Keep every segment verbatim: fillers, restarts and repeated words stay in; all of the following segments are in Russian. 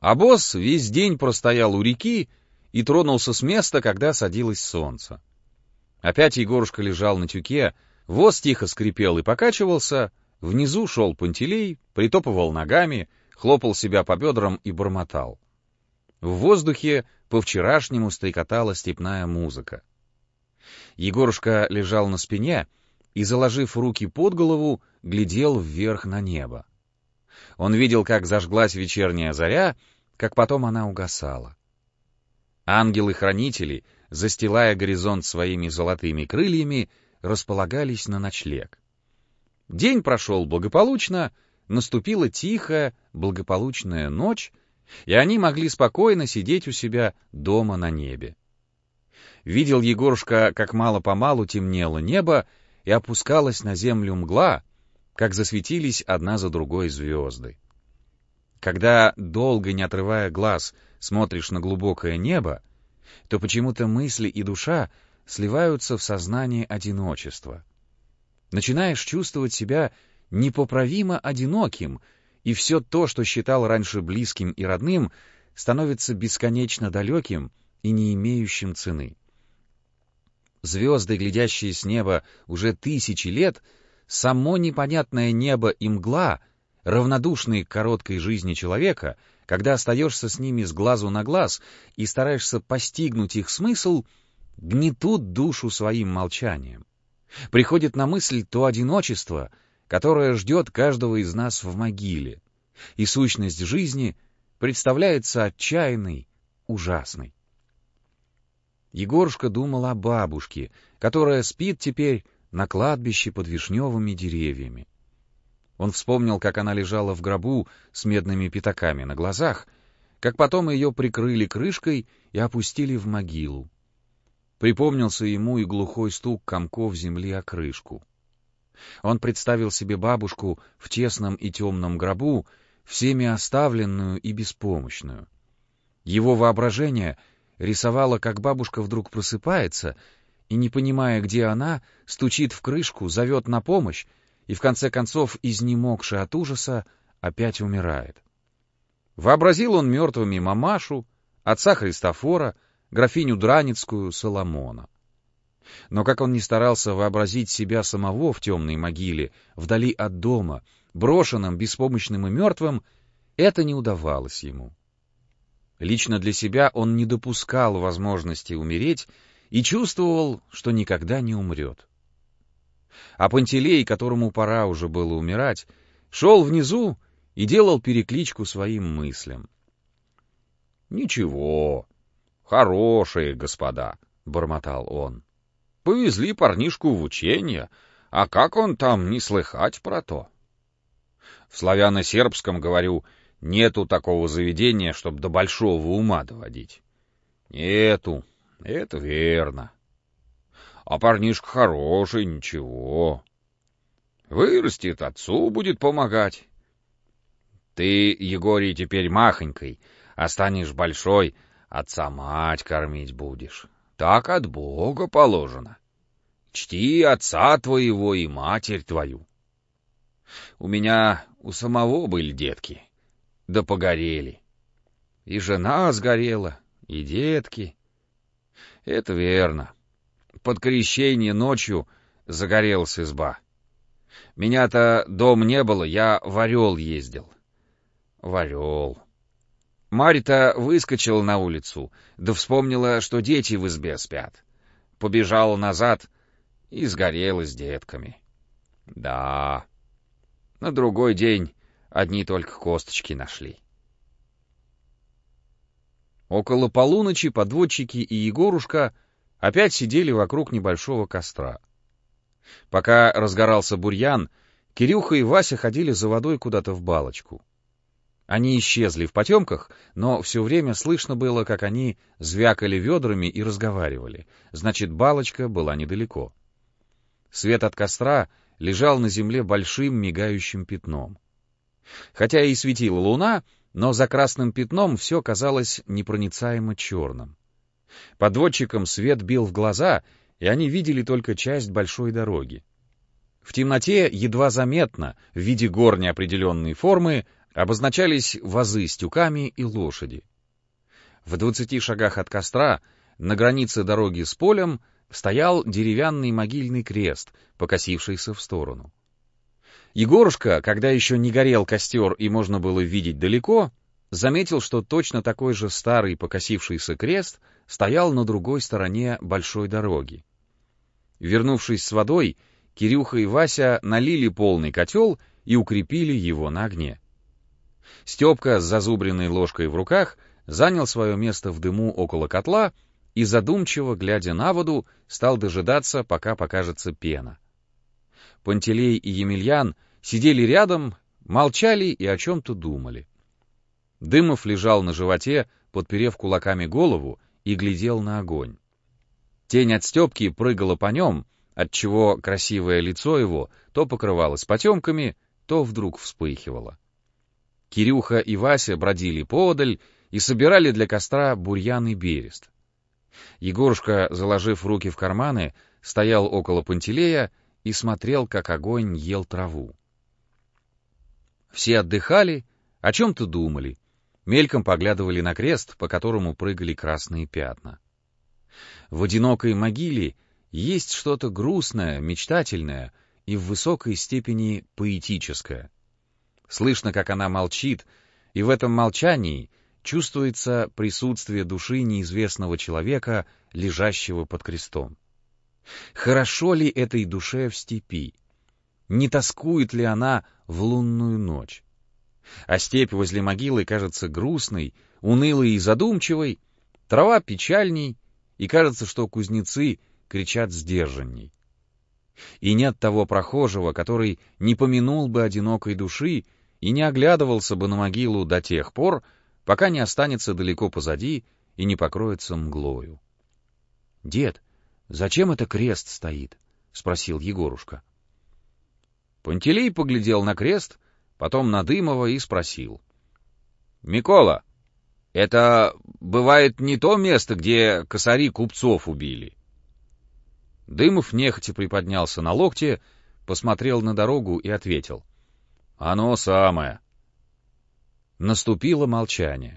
Обоз весь день простоял у реки и тронулся с места, когда садилось солнце. Опять Егорушка лежал на тюке, воз тихо скрипел и покачивался, внизу шел Пантелей, притопывал ногами, хлопал себя по бедрам и бормотал. В воздухе по-вчерашнему стрекотала степная музыка. Егорушка лежал на спине и, заложив руки под голову, глядел вверх на небо. Он видел, как зажглась вечерняя заря, как потом она угасала. Ангелы-хранители, застилая горизонт своими золотыми крыльями, располагались на ночлег. День прошел благополучно, наступила тихая, благополучная ночь, и они могли спокойно сидеть у себя дома на небе. Видел Егорушка, как мало-помалу темнело небо и опускалась на землю мгла, как засветились одна за другой звезды. Когда, долго не отрывая глаз, смотришь на глубокое небо, то почему-то мысли и душа сливаются в сознание одиночества. Начинаешь чувствовать себя непоправимо одиноким, и все то, что считал раньше близким и родным, становится бесконечно далеким и не имеющим цены. Звезды, глядящие с неба уже тысячи лет, само непонятное небо и мгла, равнодушные к короткой жизни человека, когда остаешься с ними с глазу на глаз и стараешься постигнуть их смысл, гнетут душу своим молчанием. Приходит на мысль то одиночество, которое ждет каждого из нас в могиле, и сущность жизни представляется отчаянной, ужасной. Егорушка думал о бабушке, которая спит теперь на кладбище под вишневыми деревьями. Он вспомнил, как она лежала в гробу с медными пятаками на глазах, как потом ее прикрыли крышкой и опустили в могилу. Припомнился ему и глухой стук комков земли о крышку. Он представил себе бабушку в тесном и темном гробу, всеми оставленную и беспомощную. Его воображение рисовало, как бабушка вдруг просыпается и, не понимая, где она, стучит в крышку, зовет на помощь, и в конце концов, изнемогши от ужаса, опять умирает. Вообразил он мертвыми мамашу, отца Христофора, графиню Драницкую, Соломона. Но как он ни старался вообразить себя самого в темной могиле, вдали от дома, брошенным, беспомощным и мертвым, это не удавалось ему. Лично для себя он не допускал возможности умереть и чувствовал, что никогда не умрет. А Пантелей, которому пора уже было умирать, шел внизу и делал перекличку своим мыслям. — Ничего, хорошие господа, — бормотал он. — Повезли парнишку в учение, а как он там не слыхать про то? В славяно-сербском, говорю, нету такого заведения, чтоб до большого ума доводить. Нету, это верно. А парнишка хороший, ничего. Вырастет, отцу будет помогать. Ты, Егорий, теперь махонькой, а станешь большой, отца мать кормить будешь. Так от Бога положено. Чти отца твоего и матерь твою. У меня у самого были детки, да погорели. И жена сгорела, и детки. Это верно. Под крещение ночью загорелась изба. Меня-то дом не было, я в Орел ездил. В Орел. Марья-то выскочила на улицу, да вспомнила, что дети в избе спят. Побежала назад и сгорела с детками. Да. На другой день одни только косточки нашли. Около полуночи подводчики и Егорушка опять сидели вокруг небольшого костра. Пока разгорался бурьян, Кирюха и Вася ходили за водой куда-то в балочку. Они исчезли в потемках, но все время слышно было, как они звякали ведрами и разговаривали. Значит, балочка была недалеко. Свет от костра лежал на земле большим мигающим пятном. Хотя и светила луна, но за красным пятном все казалось непроницаемо черным. Подводчикам свет бил в глаза, и они видели только часть большой дороги. В темноте едва заметно, в виде гор неопределенной формы, обозначались вазы с тюками и лошади. В двадцати шагах от костра, на границе дороги с полем, стоял деревянный могильный крест, покосившийся в сторону. Егорушка, когда еще не горел костер и можно было видеть далеко, заметил, что точно такой же старый покосившийся крест стоял на другой стороне большой дороги. Вернувшись с водой, Кирюха и Вася налили полный котел и укрепили его на огне. Степка с зазубренной ложкой в руках занял свое место в дыму около котла и, задумчиво глядя на воду, стал дожидаться, пока покажется пена. Пантелей и Емельян сидели рядом, молчали и о чем-то думали. Дымов лежал на животе, подперев кулаками голову, и глядел на огонь. Тень от Степки прыгала по нем, отчего красивое лицо его то покрывалось потемками, то вдруг вспыхивало. Кирюха и Вася бродили поодаль и собирали для костра бурьян и берест. Егорушка, заложив руки в карманы, стоял около Пантелея и смотрел, как огонь ел траву. Все отдыхали, о чем-то думали, мельком поглядывали на крест, по которому прыгали красные пятна. В одинокой могиле есть что-то грустное, мечтательное и в высокой степени поэтическое. Слышно, как она молчит, и в этом молчании чувствуется присутствие души неизвестного человека, лежащего под крестом. Хорошо ли этой душе в степи? Не тоскует ли она в лунную ночь? А степь возле могилы кажется грустной, унылой и задумчивой, трава печальней, и кажется, что кузнецы кричат сдержанней. И нет того прохожего, который не помянул бы одинокой души и не оглядывался бы на могилу до тех пор, пока не останется далеко позади и не покроется мглою. — Дед, зачем это крест стоит? — спросил Егорушка. Пантелей поглядел на крест, потом на Дымова и спросил. — Микола, это бывает не то место, где косари купцов убили? Дымов нехотя приподнялся на локте, посмотрел на дорогу и ответил. — Оно самое. Наступило молчание.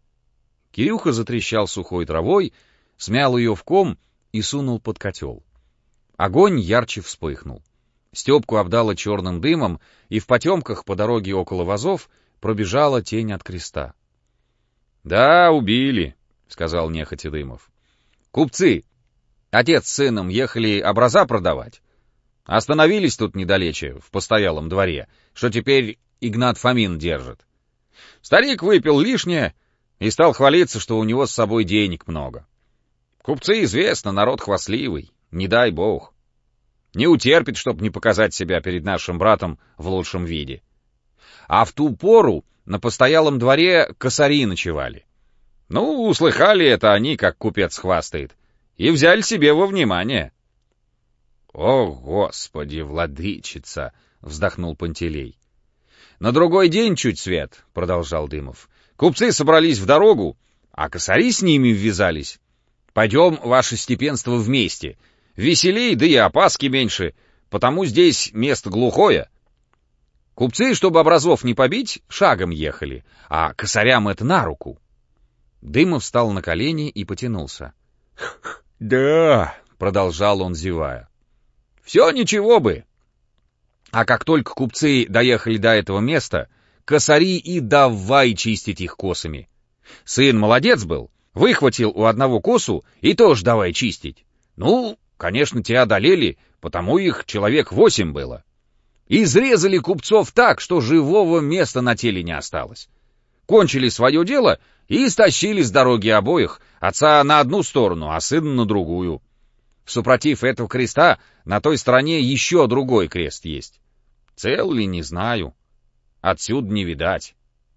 Кирюха затрещал сухой травой, смял ее в ком и сунул под котел. Огонь ярче вспыхнул. Степку обдало черным дымом, и в потемках по дороге около вазов пробежала тень от креста. — Да, убили, — сказал нехотя Дымов. — Купцы, отец с сыном, ехали образа продавать. Остановились тут недалече, в постоялом дворе, что теперь Игнат Фомин держит. Старик выпил лишнее и стал хвалиться, что у него с собой денег много. Купцы, известно, народ хвастливый, не дай бог. Не утерпит, чтоб не показать себя перед нашим братом в лучшем виде. А в ту пору на постоялом дворе косари ночевали. Ну, услыхали это они, как купец хвастает, и взяли себе во внимание. — О, Господи, владычица! — вздохнул Пантелей. — На другой день чуть свет, — продолжал Дымов. Купцы собрались в дорогу, а косари с ними ввязались. Пойдем, ваше степенство, вместе. Веселей, да и опаски меньше, потому здесь место глухое. Купцы, чтобы образов не побить, шагом ехали, а косарям это на руку. Дымов встал на колени и потянулся. — Да, — продолжал он, зевая. — Все ничего бы. А как только купцы доехали до этого места, косари и давай чистить их косами. Сын молодец был, выхватил у одного косу и тоже давай чистить. Ну, конечно, те одолели, потому их человек восемь было. Изрезали купцов так, что живого места на теле не осталось. Кончили свое дело и стащили с дороги обоих, отца на одну сторону, а сына на другую. Супротив этого креста на той стороне еще другой крест есть. Цел ли, не знаю. Отсюда не видать.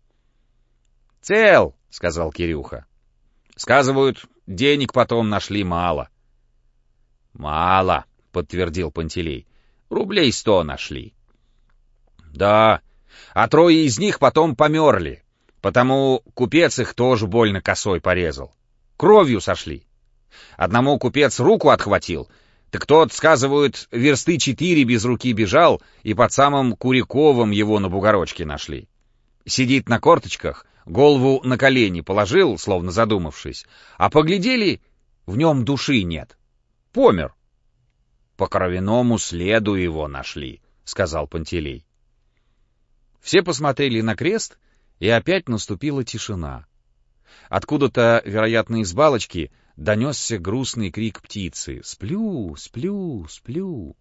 — Цел, — сказал Кирюха. — Сказывают, денег потом нашли мало. — Мало, — подтвердил Пантелей. — Рублей сто нашли. — Да, а трое из них потом померли, потому купец их тоже больно косой порезал. Кровью сошли. Одному купец руку отхватил, так тот, сказывают, версты четыре без руки бежал, и под самым Куриковым его на бугорочке нашли. Сидит на корточках, голову на колени положил, словно задумавшись, а поглядели, в нем души нет. Помер. — По кровяному следу его нашли, — сказал Пантелей. Все посмотрели на крест, и опять наступила тишина. Откуда-то, вероятно, из балочки, донесся грустный крик птицы: «Сплю, сплю, сплю».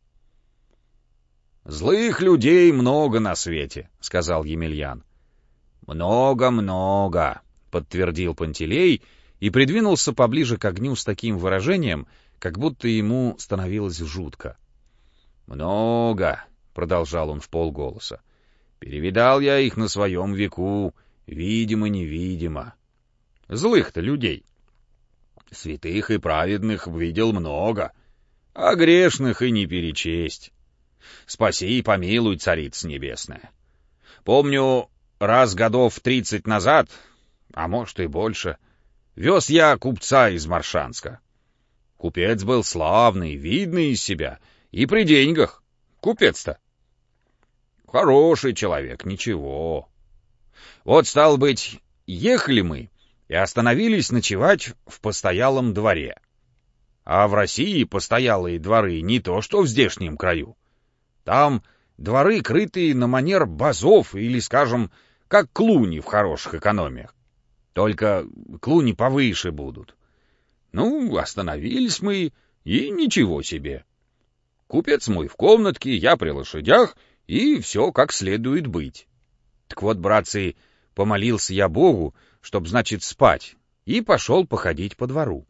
«Злых людей много на свете», — сказал Емельян. «Много-много», — подтвердил Пантелей и придвинулся поближе к огню с таким выражением, как будто ему становилось жутко. «Много», — продолжал он вполголоса. «Перевидал я их на своем веку, видимо-невидимо. Злых-то людей. Святых и праведных видел много, а грешных и не перечесть. Спаси и помилуй, Царица Небесная. Помню, раз годов тридцать назад, а может и больше, вез я купца из Маршанска. Купец был славный, видный из себя, и при деньгах. Купец-то. Хороший человек, ничего. Вот, стало быть, ехали мы и остановились ночевать в постоялом дворе. А в России постоялые дворы не то что в здешнем краю. Там дворы, крытые на манер базов или, скажем, как клуни в хороших экономиях. Только клуни повыше будут. Ну, остановились мы, и ничего себе. Купец мой в комнатке, я при лошадях, и все как следует быть. Так вот, братцы, помолился я Богу, чтоб, значит, спать, и пошел походить по двору.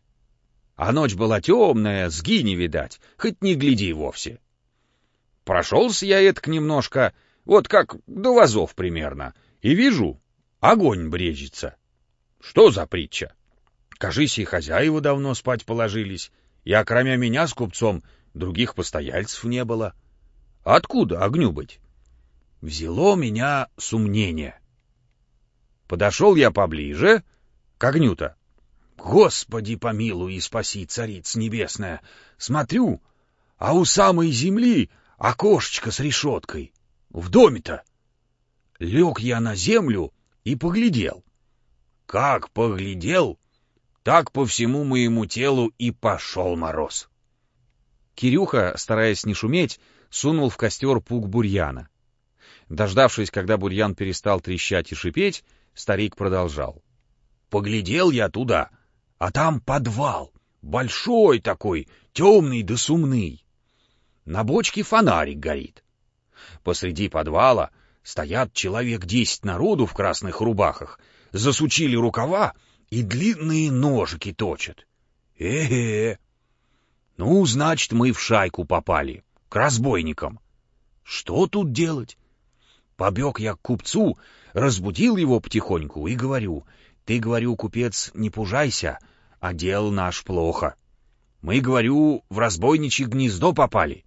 А ночь была темная, сги не видать, хоть не гляди вовсе. Прошелся я этак немножко, вот как до вазов примерно, и вижу, огонь брежется. Что за притча? Кажись, и хозяева давно спать положились, и окромя меня с купцом других постояльцев не было. Откуда огню быть? Взяло меня сомнение. Подошел я поближе к огню-то. Господи помилуй и спаси, Царица Небесная! Смотрю, а у самой земли окошечко с решеткой. В доме-то. Лег я на землю и поглядел. Как поглядел, так по всему моему телу и пошел мороз. Кирюха, стараясь не шуметь, сунул в костер пук бурьяна. Дождавшись, когда бурьян перестал трещать и шипеть, старик продолжал. Поглядел я туда, а там подвал, большой такой, темный да сумный. На бочке фонарик горит. Посреди подвала стоят человек десять народу в красных рубахах, засучили рукава и длинные ножики точат. Э-э! Ну, значит, мы в шайку попали, к разбойникам. Что тут делать? Побег я к купцу, разбудил его потихоньку и говорю: ты, говорю, купец, не пужайся, а дело наш плохо. Мы, говорю, в разбойничье гнездо попали.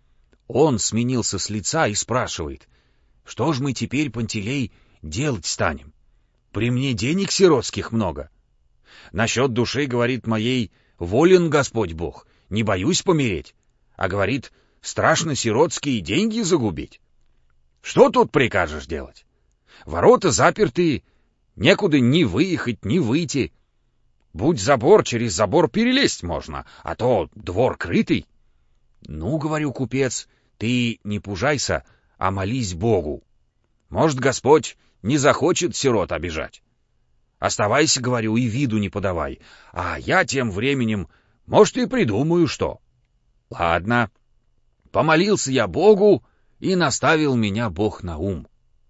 Он сменился с лица и спрашивает: что ж мы теперь, Пантелей, делать станем? При мне денег сиротских много. Насчет души, говорит, моей, волен Господь Бог, не боюсь помереть, а, говорит, страшно сиротские деньги загубить. Что тут прикажешь делать? Ворота запертые, некуда ни выехать, ни выйти. Будь забор, через забор перелезть можно, а то двор крытый. Ну, говорю, купец, ты не пужайся, а молись Богу. Может, Господь не захочет сирот обижать. Оставайся, говорю, и виду не подавай, а я тем временем, может, и придумаю что. Ладно. Помолился я Богу, и наставил меня Бог на ум.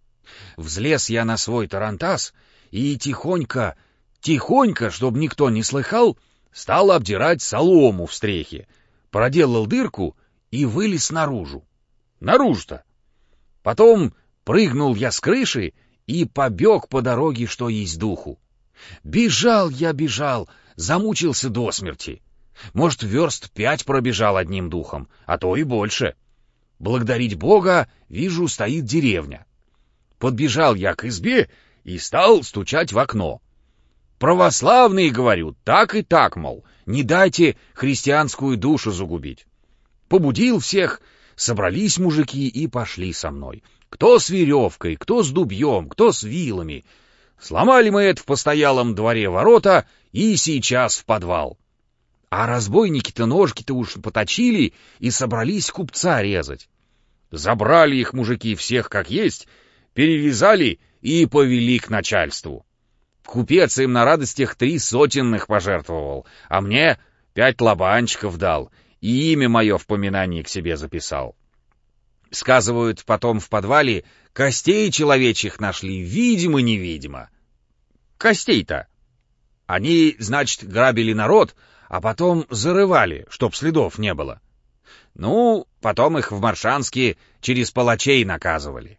Взлез я на свой тарантас и тихонько, тихонько, чтоб никто не слыхал, стал обдирать солому в стрехе, проделал дырку и вылез наружу. Наружу-то. Потом прыгнул я с крыши и побег по дороге, что есть духу. Бежал я, бежал, замучился до смерти. Может, верст пять пробежал одним духом, а то и больше. Благодарить Бога, вижу, стоит деревня. Подбежал я к избе и стал стучать в окно. Православные, говорю, так и так, мол, не дайте христианскую душу загубить. Побудил всех, Собрались мужики и пошли со мной. Кто с веревкой, кто с дубьем, кто с вилами. Сломали мы это в постоялом дворе ворота и сейчас в подвал. А разбойники-то ножки-то уж поточили и собрались купца резать. Забрали их мужики всех как есть, перевязали и повели к начальству. Купец им на радостях три сотенных пожертвовал, а мне пять лобанчиков дал и имя мое в поминании к себе записал. Сказывают, потом в подвале костей человечьих нашли, видимо-невидимо. Костей-то. Они, значит, грабили народ, а потом зарывали, чтоб следов не было. Ну, потом их в Маршанске через палачей наказывали.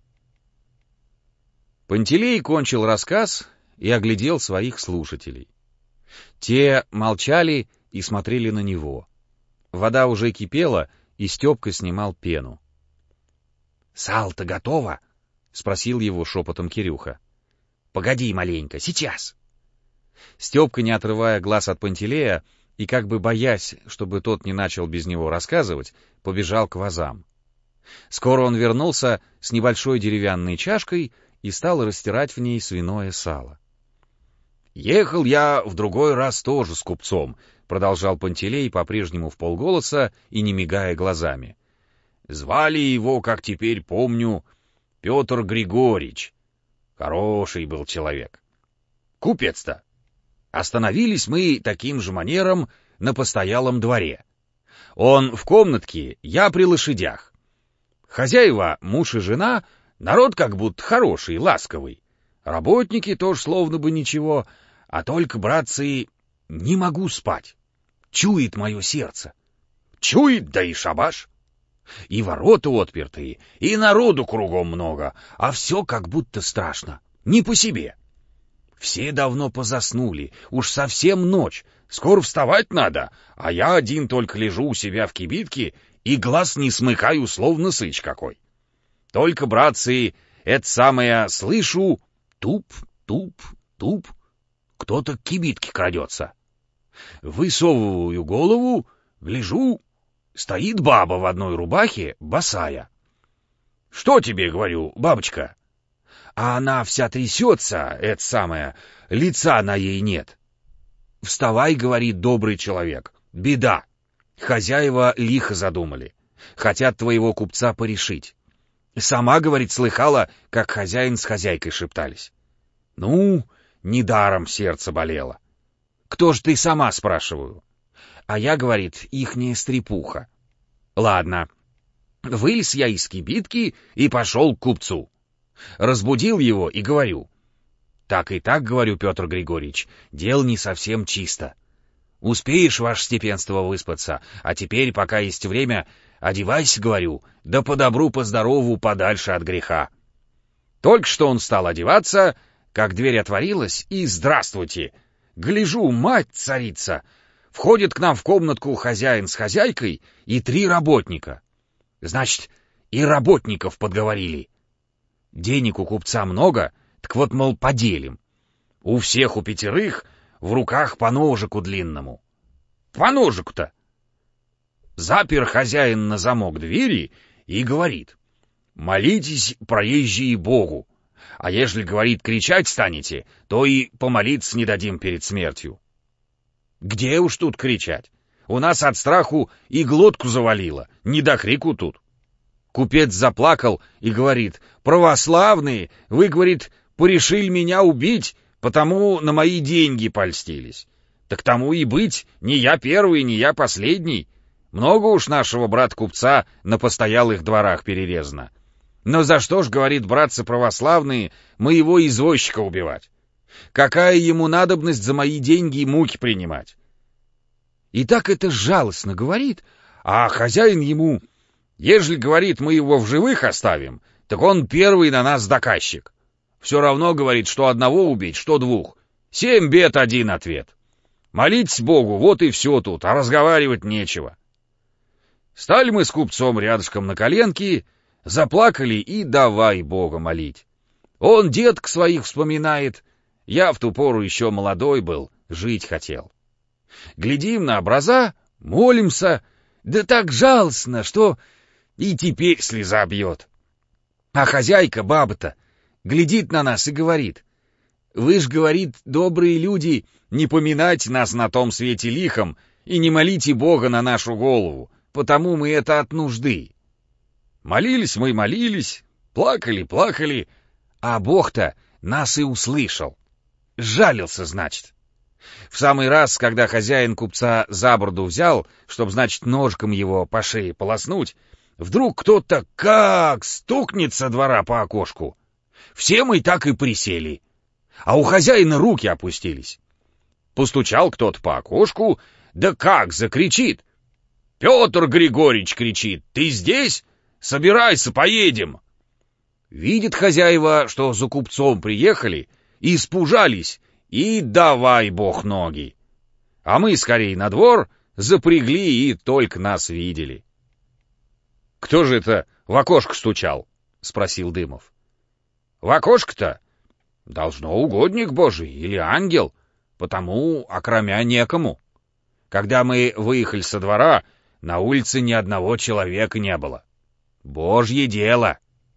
Пантелей кончил рассказ и оглядел своих слушателей. Те молчали и смотрели на него. Вода уже кипела, и Степка снимал пену. — Сало-то готово? — спросил его шепотом Кирюха. — Погоди маленько, сейчас. Степка, не отрывая глаз от Пантелея и как бы боясь, чтобы тот не начал без него рассказывать, побежал к вазам. Скоро он вернулся с небольшой деревянной чашкой и стал растирать в ней свиное сало. — Ехал я в другой раз тоже с купцом, — продолжал Пантелей по-прежнему вполголоса и не мигая глазами. Звали его, как теперь помню, Петр Григорьевич. Хороший был человек. Купец-то. Остановились мы таким же манером на постоялом дворе. Он в комнатке, я при лошадях. Хозяева, муж и жена, народ как будто хороший, ласковый. Работники тоже словно бы ничего, а только, братцы, не могу спать. Чует мое сердце. Чует, да и шабаш. И ворота отпертые, и народу кругом много, а все как будто страшно, не по себе. Все давно позаснули, уж совсем ночь, скоро вставать надо, а я один только лежу у себя в кибитке и глаз не смыкаю, словно сыч какой. Только, братцы, это самое слышу, туп, туп, туп, кто-то к кибитке крадется. Высовываю голову, гляжу, стоит баба в одной рубахе, босая. — Что тебе, говорю, бабочка? А она вся трясется, это самое, лица на ей нет. — Вставай, — говорит добрый человек, — беда. Хозяева лихо задумали, хотят твоего купца порешить. Сама, говорит, слыхала, как хозяин с хозяйкой шептались. Ну, недаром сердце болело. Кто ж ты сама, спрашиваю? А я, говорит, ихняя стрепуха. Ладно. Вылез я из кибитки и пошел к купцу. Разбудил его и говорю. Так и так, говорю, Петр Григорьевич, дело не совсем чисто. Успеешь, ваше степенство, выспаться, а теперь, пока есть время, одевайся, говорю, да по добру, по здорову, подальше от греха. Только что он стал одеваться, как дверь отворилась, и здравствуйте. Гляжу, мать-царица, входит к нам в комнатку хозяин с хозяйкой и три работника. Значит, и работников подговорили. Денег у купца много, так вот, мол, поделим. У всех у пятерых в руках по ножику длинному. По ножику-то. Запер хозяин на замок двери и говорит. Молитесь, проезжие, Богу. А ежели, говорит, кричать станете, то и помолиться не дадим перед смертью. Где уж тут кричать? У нас от страху и глотку завалило, не до крику тут. Купец заплакал и говорит, православные, вы, говорит, порешили меня убить, потому на мои деньги польстились. Так тому и быть, не я первый, не я последний. Много уж нашего брата-купца на постоялых дворах перерезано. Но за что ж, говорит, братцы православные, моего извозчика убивать? Какая ему надобность за мои деньги и муки принимать? И так это жалостно говорит, а хозяин ему, ежели, говорит, мы его в живых оставим, так он первый на нас доказчик. Все равно, говорит, что одного убить, что двух. Семь бед, один ответ. Молитесь Богу, вот и все тут, а разговаривать нечего. Стали мы с купцом рядышком на коленки, заплакали и давай Бога молить. Он деток своих вспоминает, я в ту пору еще молодой был, жить хотел. Глядим на образа, молимся, да так жалостно, что И теперь слеза бьет. А хозяйка, баба-то, глядит на нас и говорит: «Вы ж, говорит, добрые люди, не поминайте нас на том свете лихом и не молите Бога на нашу голову, потому мы это от нужды». Молились мы, молились, плакали, плакали, а Бог-то нас и услышал. Жалился, значит. В самый раз, когда хозяин купца за бороду взял, чтоб, значит, ножком его по шее полоснуть, вдруг кто-то как стукнет со двора по окошку. Все мы так и присели, а у хозяина руки опустились. Постучал кто-то по окошку, да как закричит: «Петр Григорьевич, — кричит, — ты здесь? Собирайся, поедем!» Видит хозяева, что за купцом приехали, и испужались, и давай бог ноги. А мы скорей на двор запрягли и только нас видели. — Кто же это в окошко стучал? — спросил Дымов. — В окошко-то? Должно угодник Божий или ангел, потому окромя некому. Когда мы выехали со двора, на улице ни одного человека не было. Божье дело!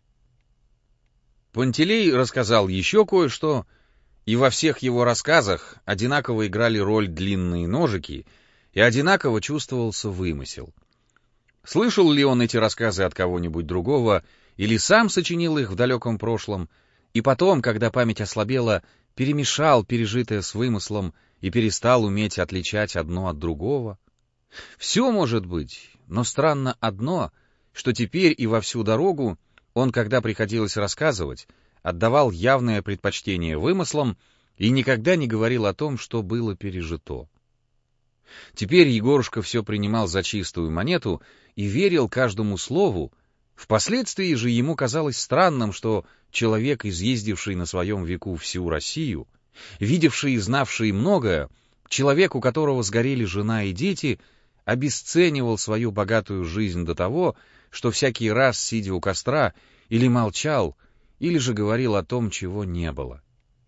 Пантелей рассказал еще кое-что, и во всех его рассказах одинаково играли роль длинные ножики, и одинаково чувствовался вымысел. Слышал ли он эти рассказы от кого-нибудь другого, или сам сочинил их в далеком прошлом, и потом, когда память ослабела, перемешал пережитое с вымыслом и перестал уметь отличать одно от другого? Все может быть, но странно одно, что теперь и во всю дорогу он, когда приходилось рассказывать, отдавал явное предпочтение вымыслам и никогда не говорил о том, что было пережито. Теперь Егорушка все принимал за чистую монету и верил каждому слову. Впоследствии же ему казалось странным, что человек, изъездивший на своем веку всю Россию, видевший и знавший многое, человек, у которого сгорели жена и дети, обесценивал свою богатую жизнь до того, что всякий раз, сидя у костра, или молчал, или же говорил о том, чего не было.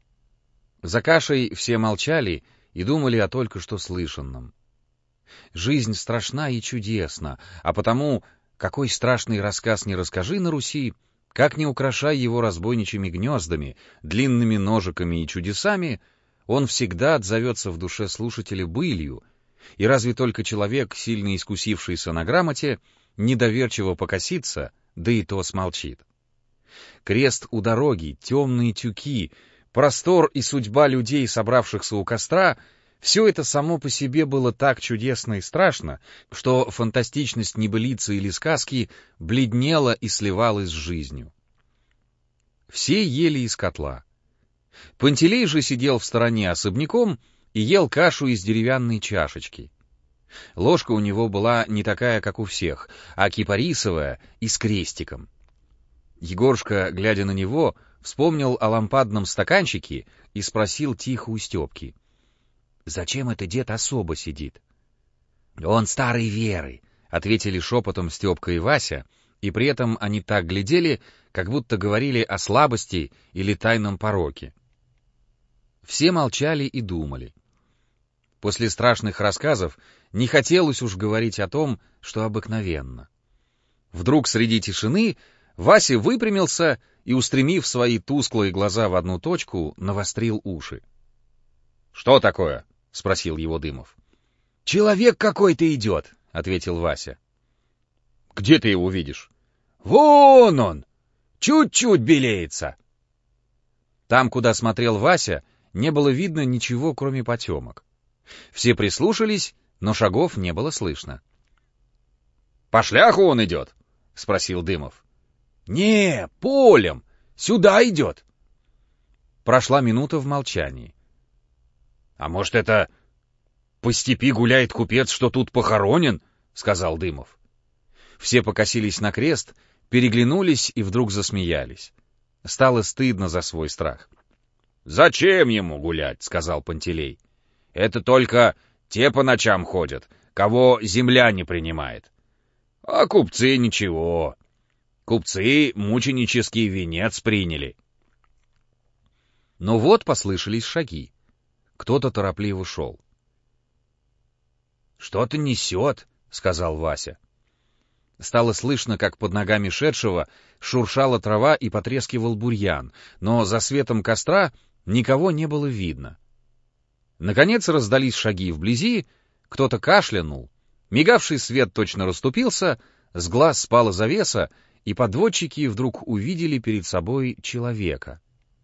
За кашей все молчали и думали о только что слышанном. Жизнь страшна и чудесна, а потому, какой страшный рассказ не расскажи на Руси, как не украшай его разбойничьими гнездами, длинными ножиками и чудесами, он всегда отзовется в душе слушателя былью, и разве только человек, сильно искусившийся на грамоте, недоверчиво покосится, да и то смолчит. Крест у дороги, темные тюки, простор и судьба людей, собравшихся у костра — все это само по себе было так чудесно и страшно, что фантастичность небылицы или сказки бледнела и сливалась с жизнью. Все ели из котла. Пантелей же сидел в стороне особняком и ел кашу из деревянной чашечки. Ложка у него была не такая, как у всех, а кипарисовая и с крестиком. Егорушка, глядя на него, вспомнил о лампадном стаканчике и спросил тихо у Степки: «Зачем это дед особо сидит?» «Он старой веры», — ответили шепотом Степка и Вася, и при этом они так глядели, как будто говорили о слабости или тайном пороке. Все молчали и думали. После страшных рассказов не хотелось уж говорить о том, что обыкновенно. Вдруг среди тишины Вася выпрямился и, устремив свои тусклые глаза в одну точку, навострил уши. — Что такое? — спросил его Дымов. — Человек какой-то идет, — ответил Вася. — Где ты его видишь? — Вон он! Чуть-чуть белеется. Там, куда смотрел Вася, не было видно ничего, кроме потемок. Все прислушались, но шагов не было слышно. — По шляху он идет? — спросил Дымов. — Не, полем. Сюда идет. Прошла минута в молчании. — А может, это по степи гуляет купец, что тут похоронен? — сказал Дымов. Все покосились на крест, переглянулись и вдруг засмеялись. Стало стыдно за свой страх. — Зачем ему гулять? — сказал Пантелей. — Это только те по ночам ходят, кого земля не принимает. А купцы ничего. Купцы мученический венец приняли. Но вот послышались шаги. Кто-то торопливо шел. — Что-то несет, — сказал Вася. Стало слышно, как под ногами шедшего шуршала трава и потрескивал бурьян, но за светом костра никого не было видно. Наконец раздались шаги вблизи, кто-то кашлянул, мигавший свет точно расступился, с глаз спала завеса, и подводчики вдруг увидели перед собой человека.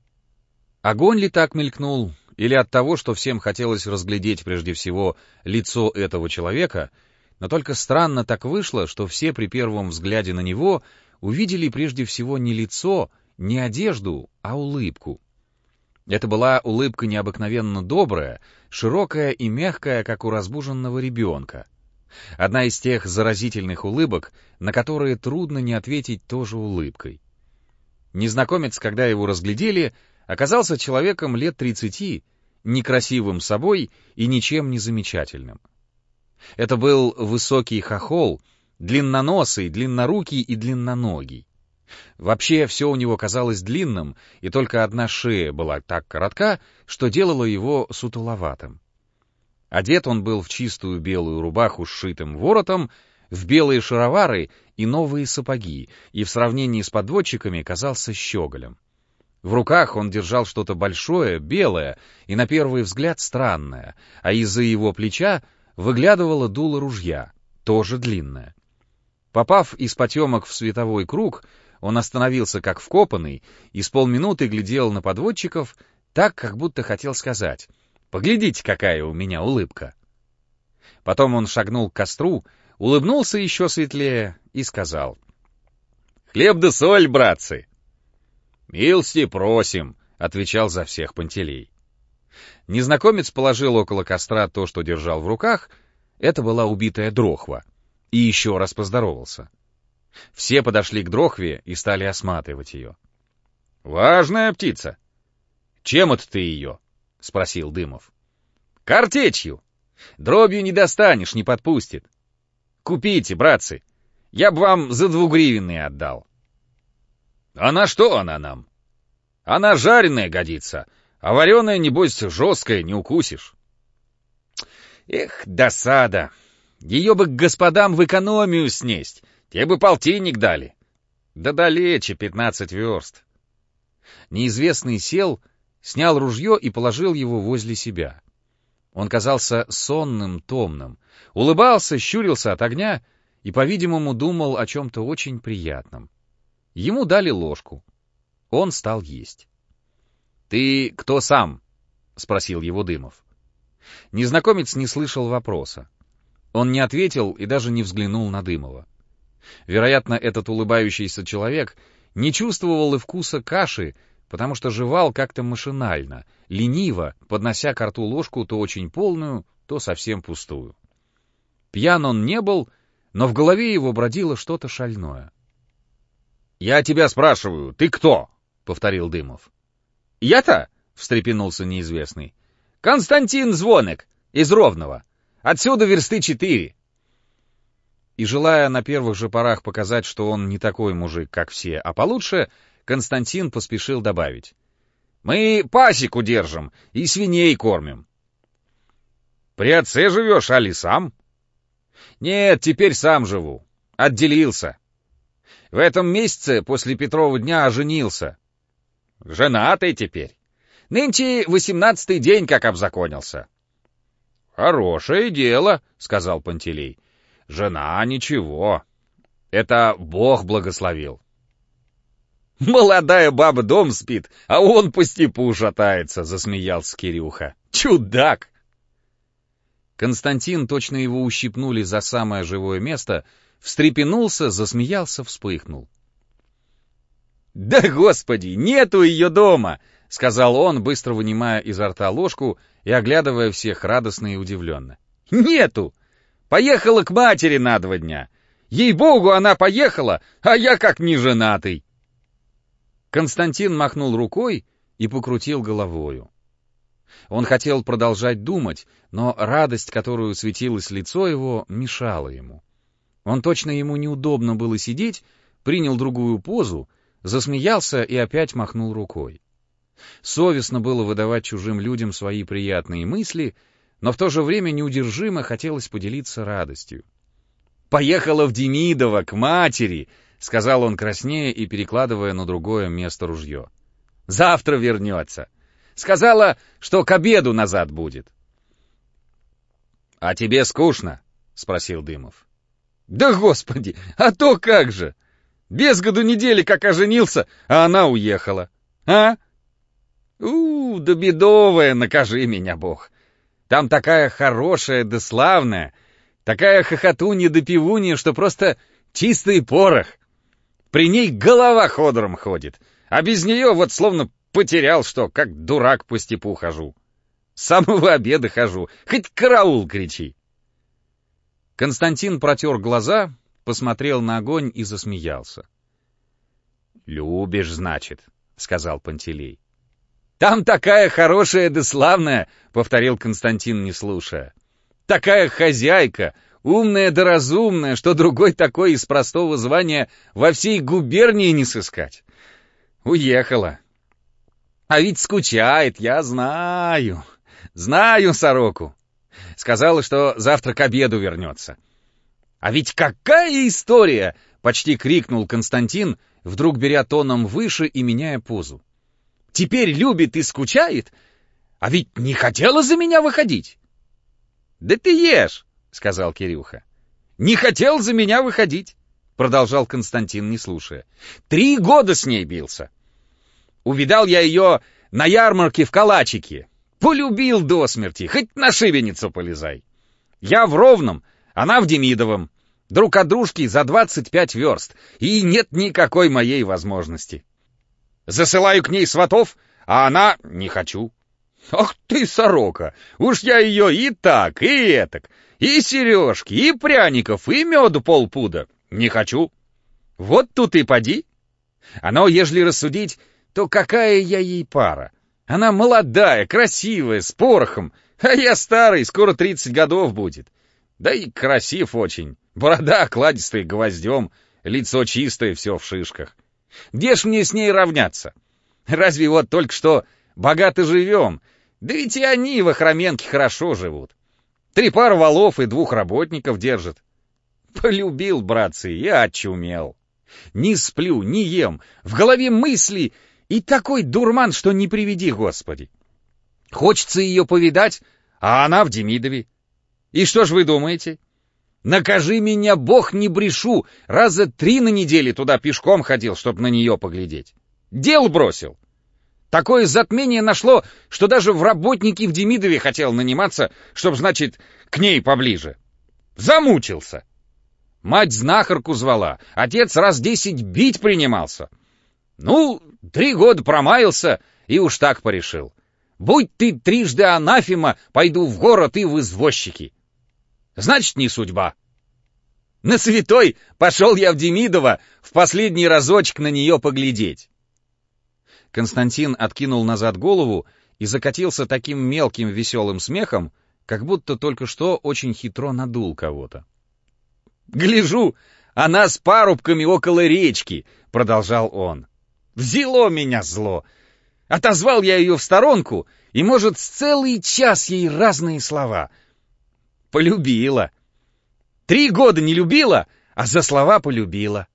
Огонь ли так мелькнул, или от того, что всем хотелось разглядеть прежде всего лицо этого человека, но только странно так вышло, что все при первом взгляде на него увидели прежде всего не лицо, не одежду, а улыбку. Это была улыбка необыкновенно добрая, широкая и мягкая, как у разбуженного ребенка. Одна из тех заразительных улыбок, на которые трудно не ответить тоже улыбкой. Незнакомец, когда его разглядели, оказался человеком лет тридцати, некрасивым собой и ничем не замечательным. Это был высокий хохол, длинноносый, длиннорукий и длинноногий. Вообще все у него казалось длинным, и только одна шея была так коротка, что делала его сутуловатым. Одет он был в чистую белую рубаху с сшитым воротом, в белые шаровары и новые сапоги, и в сравнении с подводчиками казался щеголем. В руках он держал что-то большое, белое и на первый взгляд странное, а из-за его плеча выглядывало дуло ружья, тоже длинное. Попав из потемок в световой круг, он остановился как вкопанный и с полминуты глядел на подводчиков так, как будто хотел сказать: «Поглядите, какая у меня улыбка». Потом он шагнул к костру, улыбнулся еще светлее и сказал: «Хлеб да соль, братцы!» «Милости просим», — отвечал за всех Пантелей. Незнакомец положил около костра то, что держал в руках. Это была убитая дрохва. И еще раз поздоровался. Все подошли к дрохве и стали осматривать ее. «Важная птица». «Чем это ты ее?» — спросил Дымов. «Картечью. Дробью не достанешь, не подпустит. Купите, братцы. Я бы вам за двугривенные отдал». «А на что она нам?» «Она жареная годится, а вареная, небось, жесткая, не укусишь». «Эх, досада! Ее бы к господам в экономию снесть, те бы полтинник дали. Да далече пятнадцать верст». Неизвестный сел, снял ружье и положил его возле себя. Он казался сонным, томным, улыбался, щурился от огня и, по-видимому, думал о чем-то очень приятном. Ему дали ложку. Он стал есть. «Ты кто сам?» — спросил его Дымов. Незнакомец не слышал вопроса. Он не ответил и даже не взглянул на Дымова. Вероятно, этот улыбающийся человек не чувствовал и вкуса каши, потому что жевал как-то машинально, лениво, поднося ко рту ложку то очень полную, то совсем пустую. Пьян он не был, но в голове его бродило что-то шальное. «Я тебя спрашиваю, ты кто?» — повторил Дымов. «Я-то?» — встрепенулся неизвестный. «Константин Звонек, из Ровного. Отсюда версты четыре». И, желая на первых же порах показать, что он не такой мужик, как все, а получше, Константин поспешил добавить: «Мы пасеку держим и свиней кормим». «При отце живешь, али сам?» «Нет, теперь сам живу. Отделился. В этом месяце после Петрова дня оженился. Женатый теперь. Нынче восемнадцатый день, как обзаконился». «Хорошее дело», — сказал Пантелей. «Жена ничего. Это Бог благословил». «Молодая баба дом спит, а он по степу шатается», — засмеялся Кирюха. «Чудак!» Константин, точно его ущипнули за самое живое место, встрепенулся, засмеялся, вспыхнул. «Да, господи, нету ее дома!» — сказал он, быстро вынимая изо рта ложку и оглядывая всех радостно и удивленно. «Нету! Поехала к матери на два дня! Ей-богу, она поехала, а я как неженатый!» Константин махнул рукой и покрутил головою. Он хотел продолжать думать, но радость, которую светилось лицо его, мешала ему. Он точно ему неудобно было сидеть, принял другую позу, засмеялся и опять махнул рукой. Совестно было выдавать чужим людям свои приятные мысли, но в то же время неудержимо хотелось поделиться радостью. Поехала в Демидово к матери, — сказал он краснея и перекладывая на другое место ружье. Завтра вернется. Сказала, что к обеду назад будет. — А тебе скучно? — спросил Дымов. — Да господи, а то как же! Без году недели как оженился, а она уехала. А? У, да бедовая, накажи меня, Бог. Там такая хорошая да славная, такая хохотунья да пивунья, что просто чистый порох. При ней голова ходором ходит, а без нее вот словно потерял что, как дурак по степу хожу. С самого обеда хожу, хоть караул кричи. Константин протер глаза, посмотрел на огонь и засмеялся. «Любишь, значит», — сказал Пантелей. «Там такая хорошая да славная», — повторил Константин, не слушая. «Такая хозяйка, умная да разумная, что другой такой из простого звания во всей губернии не сыскать. Уехала. А ведь скучает, я знаю. Знаю сороку. Сказала, что завтра к обеду вернется. А ведь какая история!» — почти крикнул Константин, вдруг беря тоном выше и меняя позу. «Теперь любит и скучает, а ведь не хотела за меня выходить». «Да ты ешь», — сказал Кирюха. «Не хотел за меня выходить», — продолжал Константин, не слушая. «Три года с ней бился. Увидал я ее на ярмарке в Калачике. Полюбил до смерти, хоть на шибеницу полезай. Я в Ровном, она в Демидовом. Друг от дружки за двадцать пять верст, и нет никакой моей возможности. Засылаю к ней сватов, а она не хочу. Ах ты, сорока, уж я ее и так, и этак, и сережки, и пряников, и меду полпуда. Не хочу. Вот тут и поди. Оно, ежели рассудить, то какая я ей пара? Она молодая, красивая, с порохом, а я старый, скоро тридцать годов будет. Да и красив очень. Борода окладистая гвоздем, лицо чистое, все в шишках. Где ж мне с ней равняться? Разве вот только что богато живем, да ведь и они в Охроменке хорошо живут. Три пары валов и двух работников держат. Полюбил, братцы, я очумел. Не сплю, не ем, в голове мысли и такой дурман, что не приведи, Господи. Хочется ее повидать, а она в Демидове. И что ж вы думаете? Накажи меня, Бог, не брешу, раза три на неделе туда пешком ходил, чтоб на нее поглядеть. Дел бросил. Такое затмение нашло, что даже в работники в Демидове хотел наниматься, чтоб, значит, к ней поближе. Замучился. Мать знахарку звала, отец раз десять бить принимался. Ну, три года промаялся и уж так порешил. Будь ты трижды анафема, пойду в город и в извозчики. Значит, не судьба. На святой пошел я в Демидово в последний разочек на нее поглядеть. Константин откинул назад голову и закатился таким мелким веселым смехом, как будто только что очень хитро надул кого-то. «Гляжу, она с парубками около речки», — продолжал он. «Взяло меня зло. Отозвал я ее в сторонку, и, может, с целый час ей разные слова. Полюбила. Три года не любила, а за слова полюбила».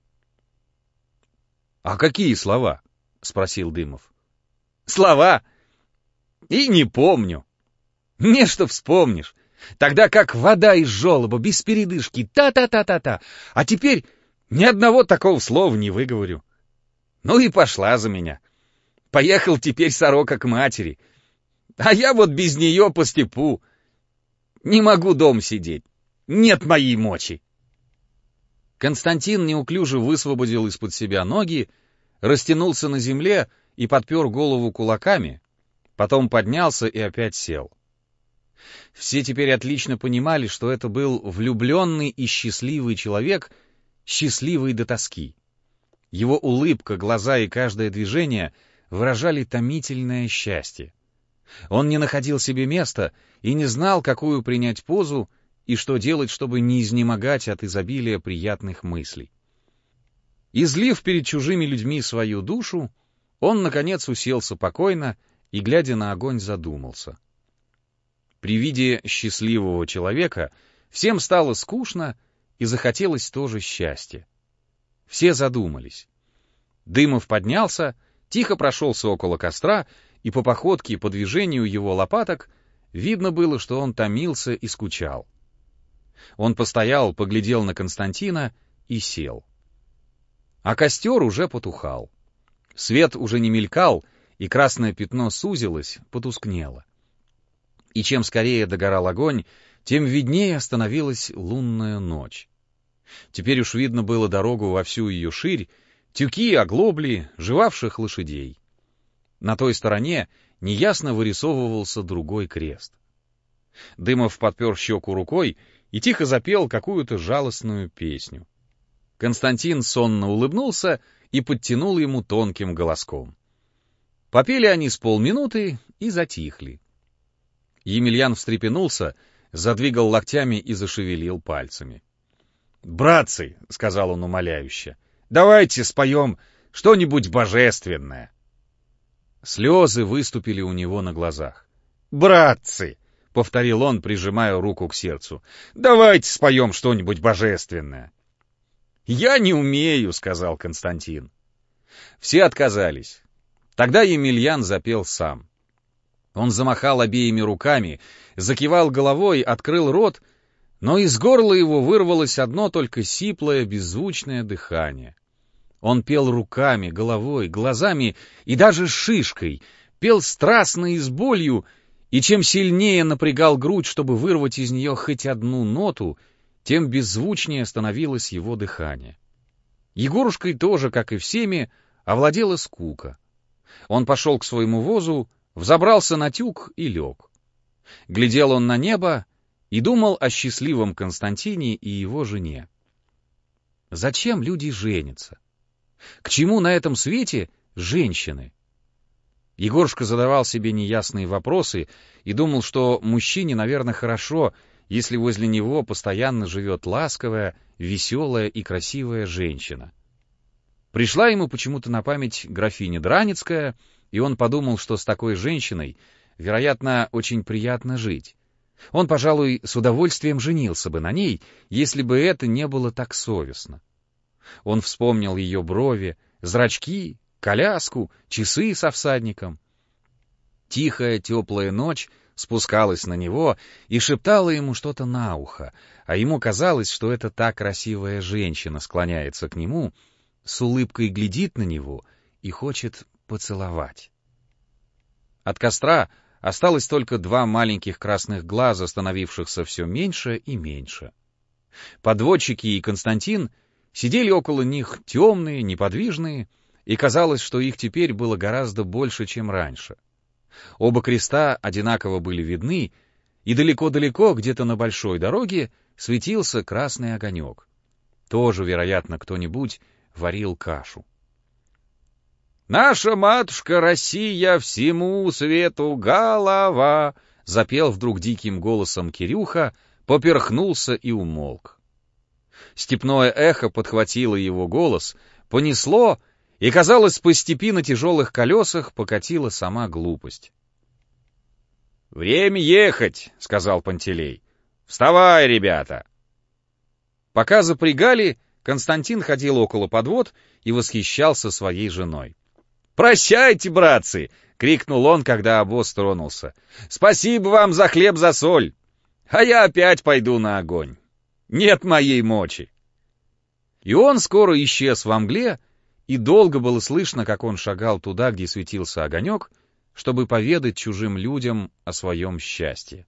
«А какие слова?» — спросил Дымов. «Слова? И не помню. Не что вспомнишь. Тогда как вода из желоба, без передышки, та-та-та-та-та. А теперь ни одного такого слова не выговорю. Ну и пошла за меня. Поехал теперь сорока к матери. А я вот без нее по степу. Не могу дома сидеть. Нет моей мочи». Константин неуклюже высвободил из-под себя ноги, растянулся на земле и подпер голову кулаками, потом поднялся и опять сел. Все теперь отлично понимали, что это был влюбленный и счастливый человек, счастливый до тоски. Его улыбка, глаза и каждое движение выражали томительное счастье. Он не находил себе места и не знал, какую принять позу и что делать, чтобы не изнемогать от изобилия приятных мыслей. Излив перед чужими людьми свою душу, он, наконец, уселся покойно и, глядя на огонь, задумался. При виде счастливого человека всем стало скучно, и захотелось тоже счастья. Все задумались. Дымов поднялся, тихо прошелся около костра, и по походке и по движению его лопаток видно было, что он томился и скучал. Он постоял, поглядел на Константина и сел. А костер уже потухал. Свет уже не мелькал, и красное пятно сузилось, потускнело. И чем скорее догорал огонь, тем виднее становилась лунная ночь. Теперь уж видно было дорогу во всю ее ширь, тюки, оглобли, жевавших лошадей. На той стороне неясно вырисовывался другой крест. Дымов подпер щеку рукой и тихо запел какую-то жалостную песню. Константин сонно улыбнулся и подтянул ему тонким голоском. Попели они с полминуты и затихли. Емельян встрепенулся, задвигал локтями и зашевелил пальцами. — Братцы, — сказал он умоляюще, — давайте споем что-нибудь божественное. Слезы выступили у него на глазах. — Братцы, — повторил он, прижимая руку к сердцу, — давайте споем что-нибудь божественное. — Я не умею, — сказал Константин. Все отказались. Тогда Емельян запел сам. Он замахал обеими руками, закивал головой, открыл рот, но из горла его вырвалось одно только сиплое, беззвучное дыхание. Он пел руками, головой, глазами и даже шишкой, пел страстно и с болью, и чем сильнее напрягал грудь, чтобы вырвать из нее хоть одну ноту, тем беззвучнее становилось его дыхание. Егорушкой тоже, как и всеми, овладела скука. Он пошел к своему возу, взобрался на тюк и лег. Глядел он на небо и думал о счастливом Константине и его жене. Зачем люди женятся? К чему на этом свете женщины? Егорушка задавал себе неясные вопросы и думал, что мужчине, наверное, хорошо, если возле него постоянно живет ласковая, веселая и красивая женщина. Пришла ему почему-то на память графиня Драницкая, и он подумал, что с такой женщиной, вероятно, очень приятно жить. Он, пожалуй, с удовольствием женился бы на ней, если бы это не было так совестно. Он вспомнил ее брови, зрачки, коляску, часы со всадником. Тихая, теплая ночь спускалась на него и шептала ему что-то на ухо, а ему казалось, что это та красивая женщина склоняется к нему, с улыбкой глядит на него и хочет поцеловать. От костра осталось только два маленьких красных глаза, становившихся все меньше и меньше. Подводчики и Константин сидели около них темные, неподвижные, и казалось, что их теперь было гораздо больше, чем раньше. Оба креста одинаково были видны, и далеко-далеко, где-то на большой дороге, светился красный огонек. Тоже, вероятно, кто-нибудь варил кашу. «Наша матушка Россия всему свету голова!» — запел вдруг диким голосом Кирюха, поперхнулся и умолк. Степное эхо подхватило его голос, понесло, и, казалось, по степи на тяжелых колесах покатила сама глупость. «Время ехать!» — сказал Пантелей. «Вставай, ребята!» Пока запрягали, Константин ходил около подвод и восхищался своей женой. «Прощайте, братцы!» — крикнул он, когда обоз тронулся. «Спасибо вам за хлеб, за соль! А я опять пойду на огонь. Нет моей мочи!» И он скоро исчез во мгле, и долго было слышно, как он шагал туда, где светился огонек, чтобы поведать чужим людям о своем счастье.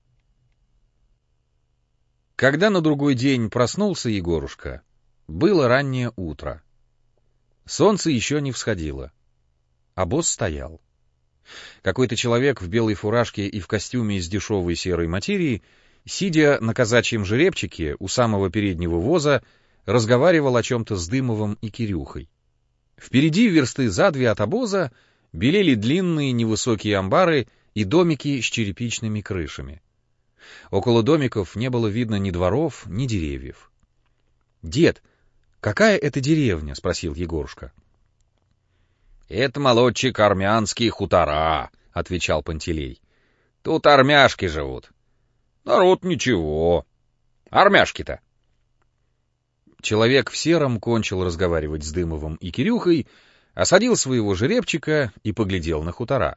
Когда на другой день проснулся Егорушка, было раннее утро. Солнце еще не всходило. Обоз стоял. Какой-то человек в белой фуражке и в костюме из дешевой серой материи, сидя на казачьем жеребчике у самого переднего воза, разговаривал о чем-то с Дымовым и Кирюхой. Впереди, версты за две от обоза, белели длинные невысокие амбары и домики с черепичными крышами. Около домиков не было видно ни дворов, ни деревьев. — Дед, какая это деревня? — спросил Егорушка. — Это, молодчик, армянские хутора, — отвечал Пантелей. — Тут армяшки живут. Народ ничего. Армяшки-то. человек в сером кончил разговаривать с Дымовым и Кирюхой, осадил своего жеребчика и поглядел на хутора.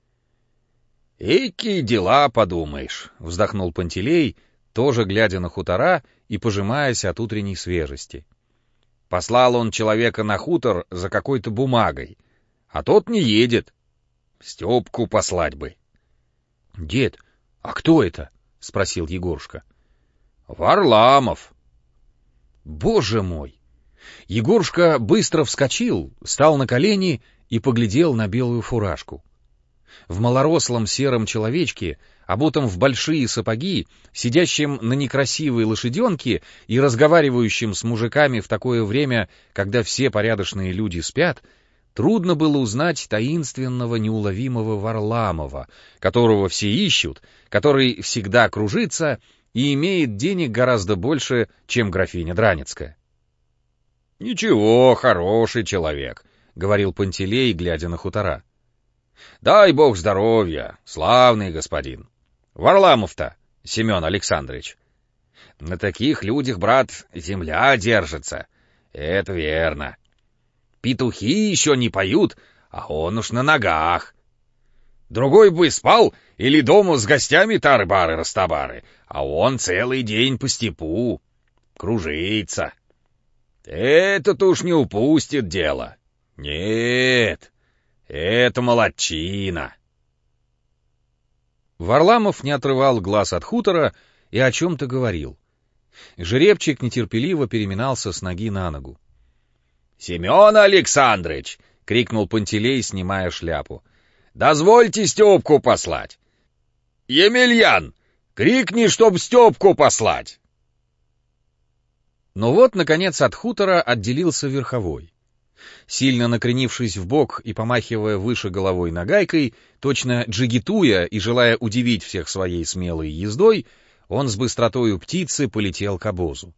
«Эки дела, подумаешь», — вздохнул Пантелей, тоже глядя на хутора и пожимаясь от утренней свежести. «Послал он человека на хутор за какой-то бумагой, а тот не едет. Степку послать бы». «Дед, а кто это?» — спросил Егорушка. «Варламов». «Боже мой!» Егорушка быстро вскочил, стал на колени и поглядел на белую фуражку. В малорослом сером человечке, обутом в большие сапоги, сидящем на некрасивой лошаденке и разговаривающем с мужиками в такое время, когда все порядочные люди спят, трудно было узнать таинственного неуловимого Варламова, которого все ищут, который всегда кружится и имеет денег гораздо больше, чем графиня Драницкая. «Ничего, хороший человек», — говорил Пантелей, глядя на хутора. «Дай бог здоровья, славный господин. Варламов-то, Семен Александрович. На таких людях, брат, земля держится. Это верно. Петухи еще не поют, а он уж на ногах. Другой бы спал или дома с гостями тары-бары-растабары, а он целый день по степу. Кружится. Этот уж не упустит дело. Нет, это молодчина». Варламов не отрывал глаз от хутора и о чем-то говорил. Жеребчик нетерпеливо переминался с ноги на ногу. «Семен Александрович!» — крикнул Пантелей, снимая шляпу. «Дозвольте Степку послать!» «Емельян, крикни, чтоб Степку послать!» Но вот, наконец, от хутора отделился верховой. Сильно накренившись вбок и помахивая выше головой нагайкой, точно джигитуя и желая удивить всех своей смелой ездой, он с быстротою птицы полетел к обозу.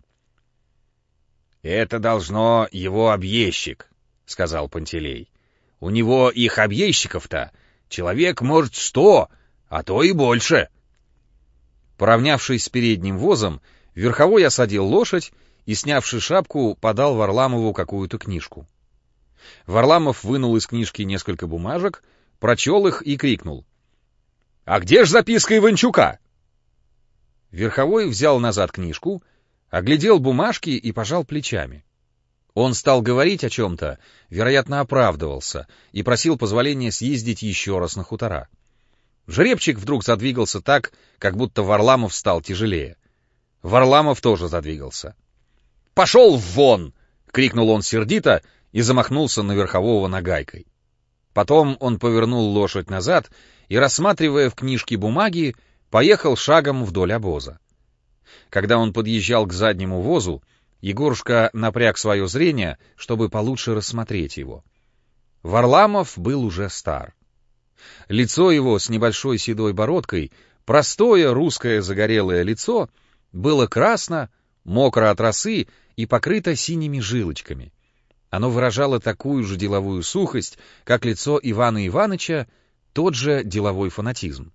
«Это должно его объездчик», — сказал Пантелей. «У него их объездчиков-то человек, может, сто, а то и больше». Поравнявшись с передним возом, верховой осадил лошадь и, снявши шапку, подал Варламову какую-то книжку. Варламов вынул из книжки несколько бумажек, прочел их и крикнул: «А где ж записка Иванчука?» Верховой взял назад книжку, оглядел бумажки и пожал плечами. Он стал говорить о чем-то, вероятно, оправдывался, и просил позволения съездить еще раз на хутора. Жеребчик вдруг задвигался так, как будто Варламов стал тяжелее. Варламов тоже задвигался. «Пошел вон!» — крикнул он сердито и замахнулся на верхового нагайкой. Потом он повернул лошадь назад и, рассматривая в книжке бумаги, поехал шагом вдоль обоза. Когда он подъезжал к заднему возу, Егорушка напряг свое зрение, чтобы получше рассмотреть его. Варламов был уже стар. Лицо его с небольшой седой бородкой, простое русское загорелое лицо, было красно, мокро от росы и покрыто синими жилочками. Оно выражало такую же деловую сухость, как лицо Ивана Иваныча, тот же деловой фанатизм.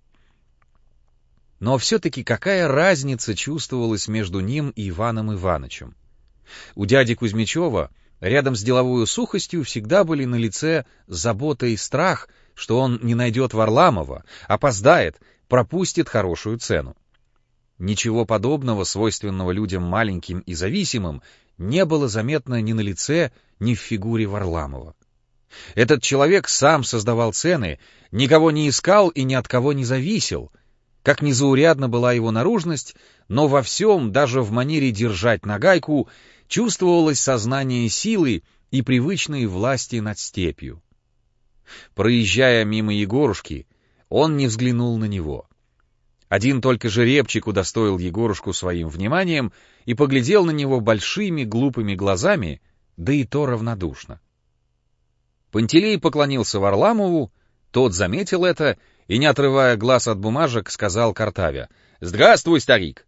Но все-таки какая разница чувствовалась между ним и Иваном Иванычем? У дяди Кузьмичева рядом с деловой сухостью всегда были на лице забота и страх, что он не найдет Варламова, опоздает, пропустит хорошую цену. Ничего подобного, свойственного людям маленьким и зависимым, не было заметно ни на лице, ни в фигуре Варламова. Этот человек сам создавал цены, никого не искал и ни от кого не зависел. Как незаурядна была его наружность, но во всем, даже в манере держать нагайку, чувствовалось сознание силы и привычной власти над степью. Проезжая мимо Егорушки, он не взглянул на него. Один только жеребчик удостоил Егорушку своим вниманием и поглядел на него большими глупыми глазами, да и то равнодушно. Пантелей поклонился Варламову, тот заметил это и, не отрывая глаз от бумажек, сказал картавя: «Здравствуй, старик!»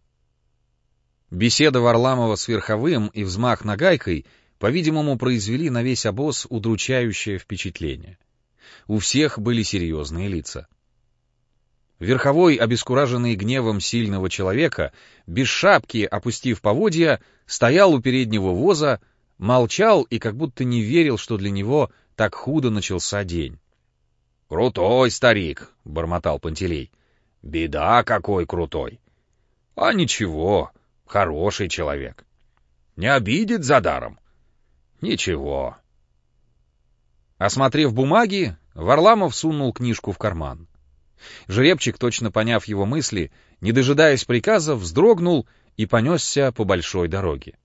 Беседа Варламова с верховым и взмах нагайкой, по-видимому, произвели на весь обоз удручающее впечатление. У всех были серьезные лица. Верховой, обескураженный гневом сильного человека, без шапки, опустив поводья, стоял у переднего воза, молчал и как будто не верил, что для него так худо начался день. — Крутой старик, — бормотал Пантелей. — Беда какой крутой. — А ничего, хороший человек. Не обидит за даром. — Ничего. Осмотрев бумаги, Варламов сунул книжку в карман. Жеребчик, точно поняв его мысли, не дожидаясь приказа, вздрогнул и понесся по большой дороге.